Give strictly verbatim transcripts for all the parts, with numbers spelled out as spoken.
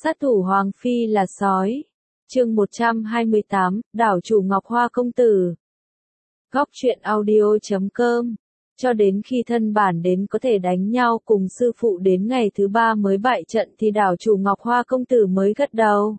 Sát thủ Hoàng Phi là sói. Chương một trăm hai mươi tám, đảo chủ Ngọc Hoa công tử. Góc truyện audio chấm com. Cho đến khi thân bản đến có thể đánh nhau cùng sư phụ đến ngày thứ ba mới bại trận thì đảo chủ Ngọc Hoa công tử mới gật đầu.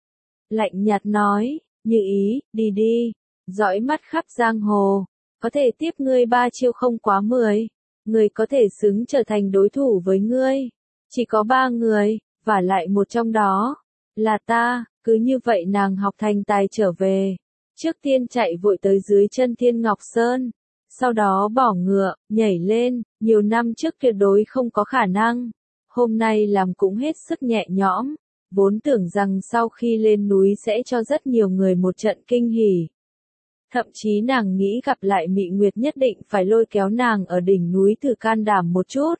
Lạnh nhạt nói, Như Ý, đi đi, dõi mắt khắp giang hồ, có thể tiếp ngươi ba chiêu không quá mười, người có thể xứng trở thành đối thủ với ngươi. Chỉ có ba người, và lại một trong đó, là ta. Cứ như vậy nàng học thành tài trở về. Trước tiên chạy vội tới dưới chân Thiên Ngọc Sơn. Sau đó bỏ ngựa, nhảy lên, nhiều năm trước tuyệt đối không có khả năng. Hôm nay làm cũng hết sức nhẹ nhõm. Vốn tưởng rằng sau khi lên núi sẽ cho rất nhiều người một trận kinh hỉ. Thậm chí nàng nghĩ gặp lại Mị Nguyệt nhất định phải lôi kéo nàng ở đỉnh núi thử can đảm một chút.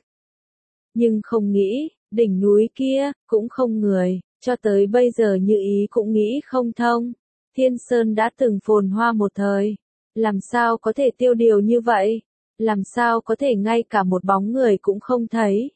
Nhưng không nghĩ, đỉnh núi kia, cũng không người. Cho tới bây giờ Như Ý cũng nghĩ không thông. Thiên Sơn đã từng phồn hoa một thời. Làm sao có thể tiêu điều như vậy? Làm sao có thể ngay cả một bóng người cũng không thấy?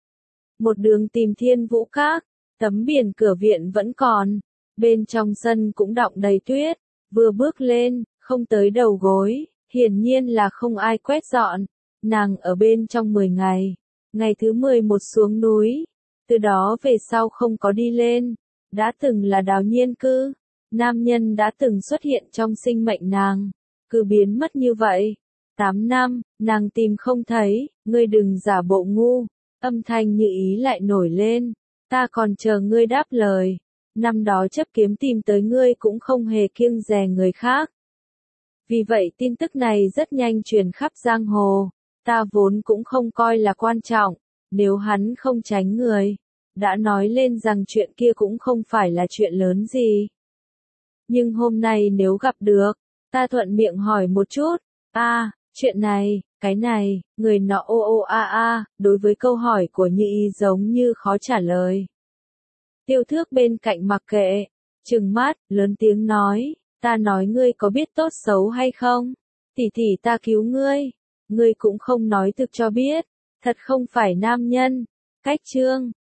Một đường tìm Thiên Vũ Các, tấm biển cửa viện vẫn còn. Bên trong sân cũng đọng đầy tuyết. Vừa bước lên, không tới đầu gối, hiển nhiên là không ai quét dọn. Nàng ở bên trong mười ngày. Ngày thứ mười một xuống núi. Từ đó về sau không có đi lên. Đã từng là Đào Nhiên cư. Nam nhân đã từng xuất hiện trong sinh mệnh nàng. Cứ biến mất như vậy. Tám năm, nàng tìm không thấy. Ngươi đừng giả bộ ngu. Âm thanh Như Ý lại nổi lên. Ta còn chờ ngươi đáp lời. Năm đó chấp kiếm tìm tới ngươi cũng không hề kiêng dè người khác. Vì vậy tin tức này rất nhanh truyền khắp giang hồ. Ta vốn cũng không coi là quan trọng. Nếu hắn không tránh người, đã nói lên rằng chuyện kia cũng không phải là chuyện lớn gì. Nhưng hôm nay nếu gặp được, ta thuận miệng hỏi một chút, a, à, chuyện này, cái này, người nọ ô ô a a, đối với câu hỏi của Như Ý giống như khó trả lời. Tiêu Thước bên cạnh mặc kệ, trừng mắt, lớn tiếng nói, ta nói ngươi có biết tốt xấu hay không? Tỷ tỷ ta cứu ngươi, ngươi cũng không nói thực cho biết. Thật không phải nam nhân. Cách chương,